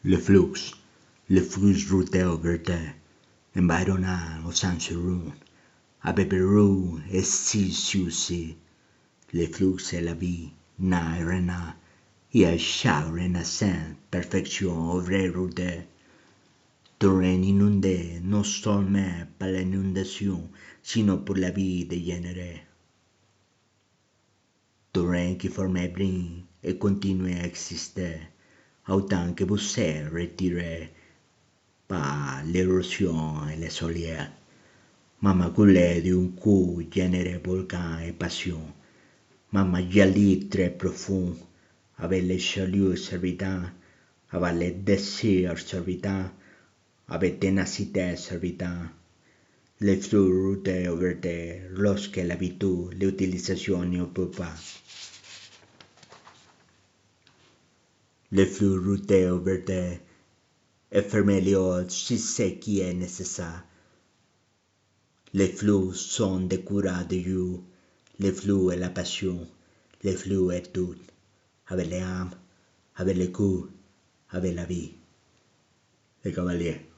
le flux routeux verté, environnant aux environs, avec Pérou et si, le flux est la vie, na et rena, et à chaque renaissance, perfection vraie routée. Terrain inondé non seulement par l'inondation, sinon pour la vie dégénérée. Terrain qui formait brin et continue à exister, autant que vous êtes retiré par l'érosion et les solières. Maman coulait d'un coup généré volcan et passion. Maman jaillit très profond, avec les chaleurs servitants, avec les désirs servitants, avec ténacité servitant. Les flux routeux vertés lorsque l'habitude, l'utilisation ne peut pas. Les flux routeux vertés et fermer les autres si c'est qui est nécessaire. Les flux sont des courants de Dieu, les flux est la passion, les flux est tout, avec l'âme, avec le cœur, avec la vie. Les cavaliers.